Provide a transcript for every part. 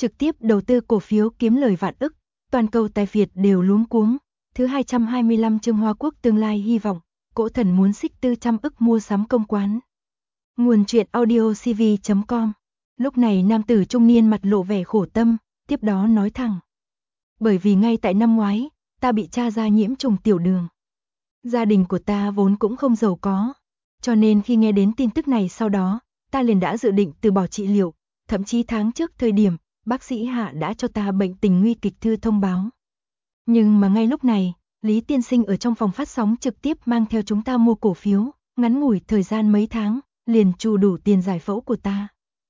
trực tiếp đầu tư cổ phiếu kiếm lời vạn ức, toàn cầu tài Việt đều luống cuống. Thứ 225 chương Hoa Quốc tương lai hy vọng, Cỗ Thần muốn xích 400 ức mua sắm công quán. Nguồn truyện audio cv.com. Lúc này nam tử trung niên mặt lộ vẻ khổ tâm, tiếp đó nói thẳng. Bởi vì ngay tại năm ngoái, ta bị tra ra nhiễm trùng tiểu đường. Gia đình của ta vốn cũng không giàu có, cho nên khi nghe đến tin tức này sau đó, ta liền đã dự định từ bỏ trị liệu, thậm chí tháng trước thời điểm, bác sĩ Hạ đã cho ta bệnh tình nguy kịch thư thông báo. Nhưng mà ngay lúc này, Lý Tiên Sinh ở trong phòng phát sóng trực tiếp mang theo chúng ta mua cổ phiếu, ngắn ngủi thời gian mấy tháng, liền trù đủ tiền giải phẫu của ta.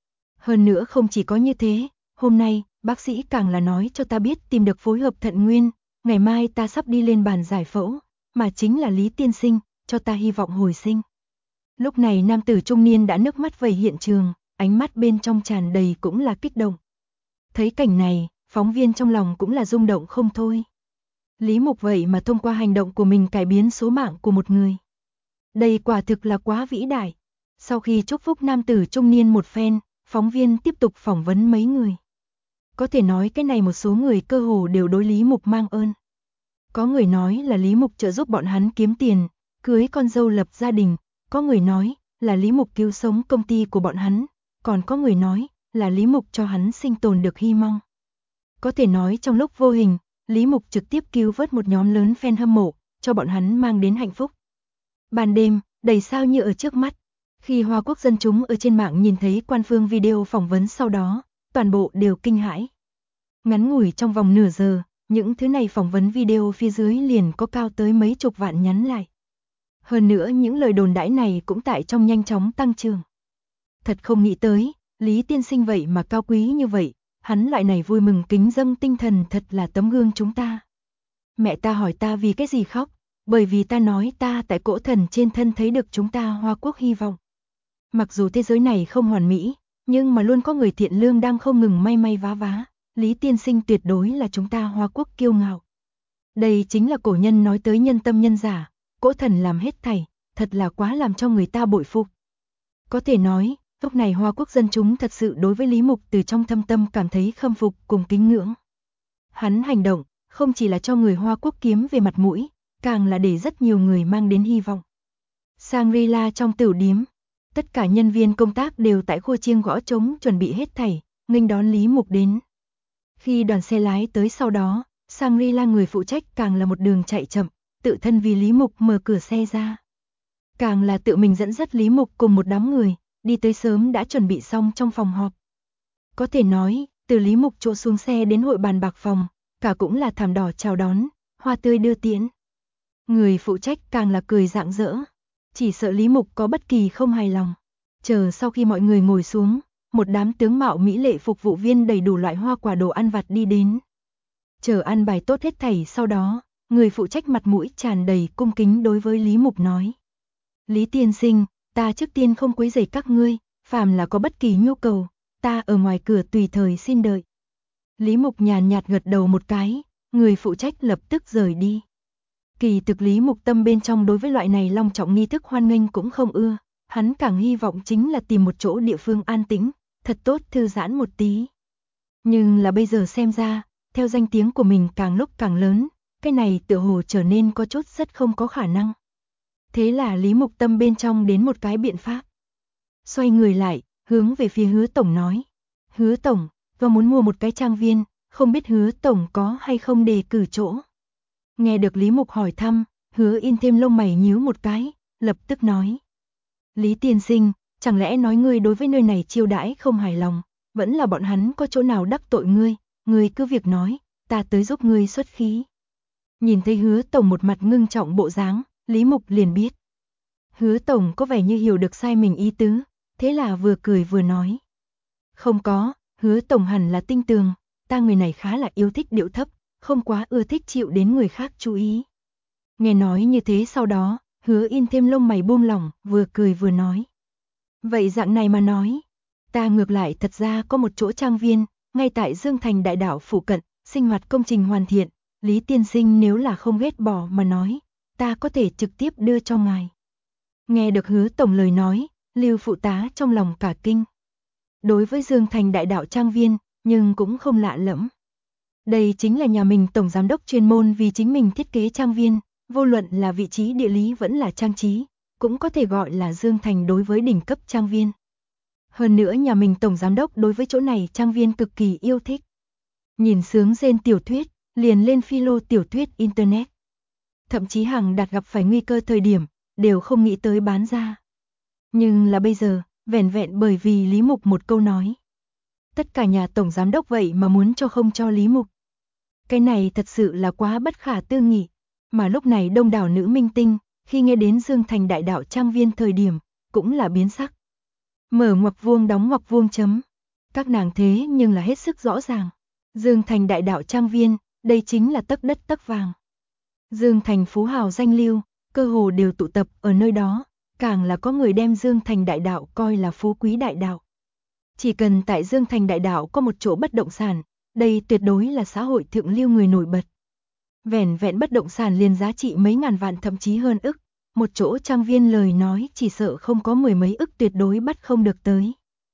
Hơn nữa không chỉ có như thế, hôm nay, bác sĩ càng là nói cho ta biết tìm được phối hợp thận nguyên, ngày mai ta sắp đi lên bàn giải phẫu, mà chính là Lý Tiên Sinh, cho ta hy vọng hồi sinh. Lúc này nam tử trung niên đã nước mắt vẩy hiện trường, ánh mắt bên trong tràn đầy cũng là kích động. Thấy cảnh này, phóng viên trong lòng cũng là rung động không thôi. Lý Mục vậy mà thông qua hành động của mình cải biến số mạng của một người. Đây quả thực là quá vĩ đại. Sau khi chúc phúc nam tử trung niên một phen, phóng viên tiếp tục phỏng vấn mấy người. Có thể nói cái này một số người cơ hồ đều đối Lý Mục mang ơn. Có người nói là Lý Mục trợ giúp bọn hắn kiếm tiền, cưới con dâu lập gia đình. Có người nói là Lý Mục cứu sống công ty của bọn hắn. Còn có người nói là Lý Mục cho hắn sinh tồn được hy vọng. Có thể nói trong lúc vô hình, Lý Mục trực tiếp cứu vớt một nhóm lớn fan hâm mộ, cho bọn hắn mang đến hạnh phúc. Ban đêm, đầy sao như ở trước mắt. Khi Hoa Quốc dân chúng ở trên mạng nhìn thấy quan phương video phỏng vấn sau đó, toàn bộ đều kinh hãi. Ngắn ngủi trong vòng nửa giờ, những thứ này phỏng vấn video phía dưới liền có cao tới mấy chục vạn nhắn lại. Hơn nữa những lời đồn đãi này cũng tại trong nhanh chóng tăng trưởng. Thật không nghĩ tới, Lý Tiên Sinh vậy mà cao quý như vậy, hắn loại này vui mừng kính dâng tinh thần thật là tấm gương chúng ta. Mẹ ta hỏi ta vì cái gì khóc, bởi vì ta nói ta tại Cỗ Thần trên thân thấy được chúng ta Hoa Quốc hy vọng. Mặc dù thế giới này không hoàn mỹ, nhưng mà luôn có người thiện lương đang không ngừng may may vá vá, Lý Tiên Sinh tuyệt đối là chúng ta Hoa Quốc kiêu ngạo. Đây chính là cổ nhân nói tới nhân tâm nhân giả, Cỗ Thần làm hết thảy, thật là quá làm cho người ta bội phục. Có thể nói, lúc này Hoa Quốc dân chúng thật sự đối với Lý Mục từ trong thâm tâm cảm thấy khâm phục cùng kính ngưỡng. Hắn hành động, không chỉ là cho người Hoa Quốc kiếm về mặt mũi, càng là để rất nhiều người mang đến hy vọng. Shangri-La trong tửu điếm, tất cả nhân viên công tác đều tại khu chiêng gõ trống chuẩn bị hết thảy, nghênh đón Lý Mục đến. Khi đoàn xe lái tới sau đó, Shangri-La người phụ trách càng là một đường chạy chậm, tự thân vì Lý Mục mở cửa xe ra. Càng là tự mình dẫn dắt Lý Mục cùng một đám người, đi tới sớm đã chuẩn bị xong trong phòng họp. Có thể nói, từ Lý Mục chỗ xuống xe đến hội bàn bạc phòng, cả cũng là thảm đỏ chào đón, hoa tươi đưa tiễn. Người phụ trách càng là cười rạng rỡ, chỉ sợ Lý Mục có bất kỳ không hài lòng. Chờ sau khi mọi người ngồi xuống, một đám tướng mạo mỹ lệ phục vụ viên đầy đủ loại hoa quả đồ ăn vặt đi đến. Chờ ăn bài tốt hết thảy sau đó, người phụ trách mặt mũi tràn đầy cung kính đối với Lý Mục nói. Lý Tiên Sinh, ta trước tiên không quấy rầy các ngươi, phàm là có bất kỳ nhu cầu, ta ở ngoài cửa tùy thời xin đợi. Lý Mục nhàn nhạt gật đầu một cái, người phụ trách lập tức rời đi. Kỳ thực Lý Mục tâm bên trong đối với loại này long trọng nghi thức hoan nghênh cũng không ưa, hắn càng hy vọng chính là tìm một chỗ địa phương an tĩnh, thật tốt thư giãn một tí. Nhưng là bây giờ xem ra, theo danh tiếng của mình càng lúc càng lớn, cái này tựa hồ trở nên có chút rất không có khả năng. Thế là Lý Mục tâm bên trong đến một cái biện pháp. Xoay người lại, hướng về phía Hứa Tổng nói. Hứa Tổng, tôi muốn mua một cái trang viên, không biết Hứa Tổng có hay không đề cử chỗ. Nghe được Lý Mục hỏi thăm, Hứa In thêm lông mày nhíu một cái, lập tức nói. Lý Tiên Sinh, chẳng lẽ nói ngươi đối với nơi này chiêu đãi không hài lòng, vẫn là bọn hắn có chỗ nào đắc tội ngươi cứ việc nói, ta tới giúp ngươi xuất khí. Nhìn thấy Hứa Tổng một mặt ngưng trọng bộ dáng, Lý Mục liền biết. Hứa Tổng có vẻ như hiểu được sai mình ý tứ, thế là vừa cười vừa nói. Không có, Hứa Tổng hẳn là tinh tường, ta người này khá là yêu thích điệu thấp, không quá ưa thích chịu đến người khác chú ý. Nghe nói như thế sau đó, Hứa In thêm lông mày buông lỏng, vừa cười vừa nói. Vậy dạng này mà nói, ta ngược lại thật ra có một chỗ trang viên, ngay tại Dương Thành Đại Đảo phụ cận, sinh hoạt công trình hoàn thiện, Lý Tiên Sinh nếu là không ghét bỏ mà nói, ta có thể trực tiếp đưa cho ngài. Nghe được Hứa Tổng lời nói, Lưu phụ tá trong lòng cả kinh. Đối với Dương Thành Đại Đảo trang viên, nhưng cũng không lạ lẫm. Đây chính là nhà mình tổng giám đốc chuyên môn vì chính mình thiết kế trang viên, vô luận là vị trí địa lý vẫn là trang trí, cũng có thể gọi là Dương Thành đối với đỉnh cấp trang viên. Hơn nữa nhà mình tổng giám đốc đối với chỗ này trang viên cực kỳ yêu thích. Nhìn sướng rên tiểu thuyết, liền lên philo tiểu thuyết internet. Thậm chí hàng đặt gặp phải nguy cơ thời điểm, đều không nghĩ tới bán ra. Nhưng là bây giờ, vẻn vẹn bởi vì Lý Mục một câu nói. Tất cả nhà tổng giám đốc vậy mà muốn cho không cho Lý Mục. Cái này thật sự là quá bất khả tư nghị. Mà lúc này đông đảo nữ minh tinh, khi nghe đến Dương Thành đại đạo trang viên thời điểm, cũng là biến sắc. Mở ngoặc vuông đóng ngoặc vuông chấm. Các nàng thế nhưng là hết sức rõ ràng. Dương Thành đại đạo trang viên, đây chính là tấc đất tấc vàng. Dương Thành phú hào danh lưu, cơ hồ đều tụ tập ở nơi đó, càng là có người đem Dương Thành đại đạo coi là phú quý đại đạo. Chỉ cần tại Dương Thành đại đạo có một chỗ bất động sản, đây tuyệt đối là xã hội thượng lưu người nổi bật. Vẻn vẹn bất động sản liền giá trị mấy ngàn vạn thậm chí hơn ức, một chỗ trang viên lời nói chỉ sợ không có mười mấy ức tuyệt đối bắt không được tới.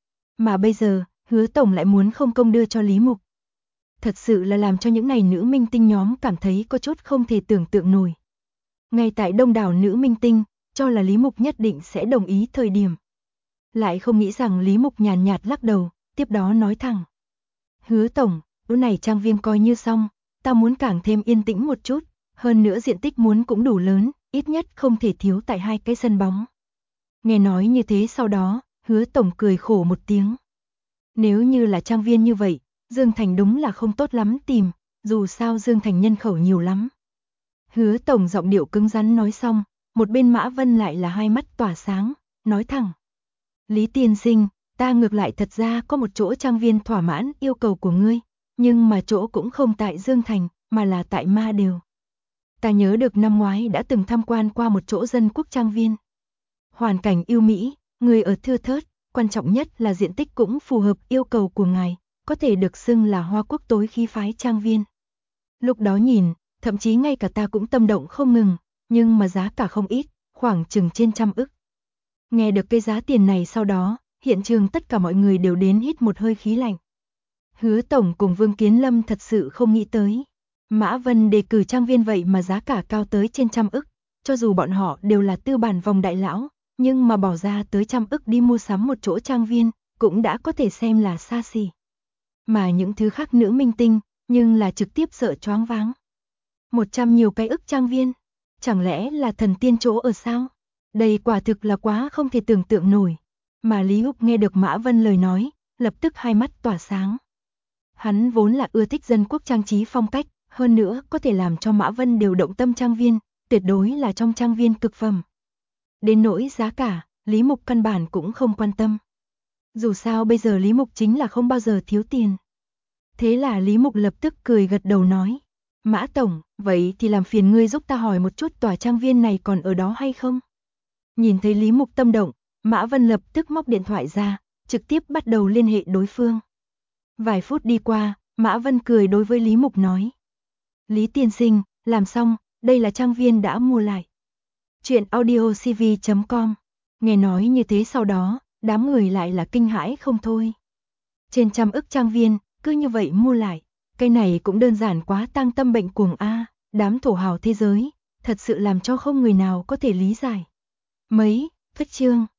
Mà bây giờ, Hứa tổng lại muốn không công đưa cho Lý Mục. Thật sự là làm cho những này nữ minh tinh nhóm cảm thấy có chút không thể tưởng tượng nổi. Ngay tại đông đảo nữ minh tinh, cho là Lý Mục nhất định sẽ đồng ý thời điểm. Lại không nghĩ rằng Lý Mục nhàn nhạt lắc đầu, tiếp đó nói thẳng. Hứa tổng, chỗ này trang viên coi như xong, ta muốn càng thêm yên tĩnh một chút, hơn nữa diện tích muốn cũng đủ lớn, ít nhất không thể thiếu tại 2 cái sân bóng. Nghe nói như thế sau đó, Hứa tổng cười khổ một tiếng. Nếu như là trang viên như vậy, Dương Thành đúng là không tốt lắm tìm, dù sao Dương Thành nhân khẩu nhiều lắm. Hứa tổng giọng điệu cứng rắn nói xong, một bên Mã Vân lại là hai mắt tỏa sáng, nói thẳng. Lý tiên sinh, ta ngược lại thật ra có một chỗ trang viên thỏa mãn yêu cầu của ngươi, nhưng mà chỗ cũng không tại Dương Thành, mà là tại Ma Đều. Ta nhớ được năm ngoái đã từng tham quan qua một chỗ dân quốc trang viên. Hoàn cảnh yêu mỹ, người ở thưa thớt, quan trọng nhất là diện tích cũng phù hợp yêu cầu của ngài, có thể được xưng là Hoa Quốc tối khí phái trang viên. Lúc đó nhìn, thậm chí ngay cả ta cũng tâm động không ngừng, nhưng mà giá cả không ít, khoảng chừng trên 100 ức. Nghe được cái giá tiền này sau đó, hiện trường tất cả mọi người đều đến hít một hơi khí lạnh. Hứa tổng cùng Vương Kiến Lâm thật sự không nghĩ tới. Mã Vân đề cử trang viên vậy mà giá cả cao tới trên 100 ức, cho dù bọn họ đều là tư bản vòng đại lão, nhưng mà bỏ ra tới 100 ức đi mua sắm một chỗ trang viên, cũng đã có thể xem là xa xỉ. Mà những thứ khác nữ minh tinh, nhưng là trực tiếp sợ choáng váng. 100 nhiều cái ức trang viên, chẳng lẽ là thần tiên chỗ ở sao? Đây quả thực là quá không thể tưởng tượng nổi. Mà Lý Húc nghe được Mã Vân lời nói, lập tức hai mắt tỏa sáng. Hắn vốn là ưa thích dân quốc trang trí phong cách, hơn nữa có thể làm cho Mã Vân đều động tâm trang viên, tuyệt đối là trong trang viên cực phẩm. Đến nỗi giá cả, Lý Mục căn bản cũng không quan tâm. Dù sao bây giờ Lý Mục chính là không bao giờ thiếu tiền. Thế là Lý Mục lập tức cười gật đầu nói. Mã Tổng, vậy thì làm phiền ngươi giúp ta hỏi một chút tòa trang viên này còn ở đó hay không? Nhìn thấy Lý Mục tâm động, Mã Vân lập tức móc điện thoại ra, trực tiếp bắt đầu liên hệ đối phương. Vài phút đi qua, Mã Vân cười đối với Lý Mục nói. Lý tiên sinh, làm xong, đây là trang viên đã mua lại. Chuyện audiocv.com. Nghe nói như thế sau đó, đám người lại là kinh hãi không thôi. Trên 100 ức trang viên, cứ như vậy mua lại. Cái này cũng đơn giản quá tăng tâm bệnh cuồng A, đám thổ hào thế giới, thật sự làm cho không người nào có thể lý giải. Mấy, phích chương.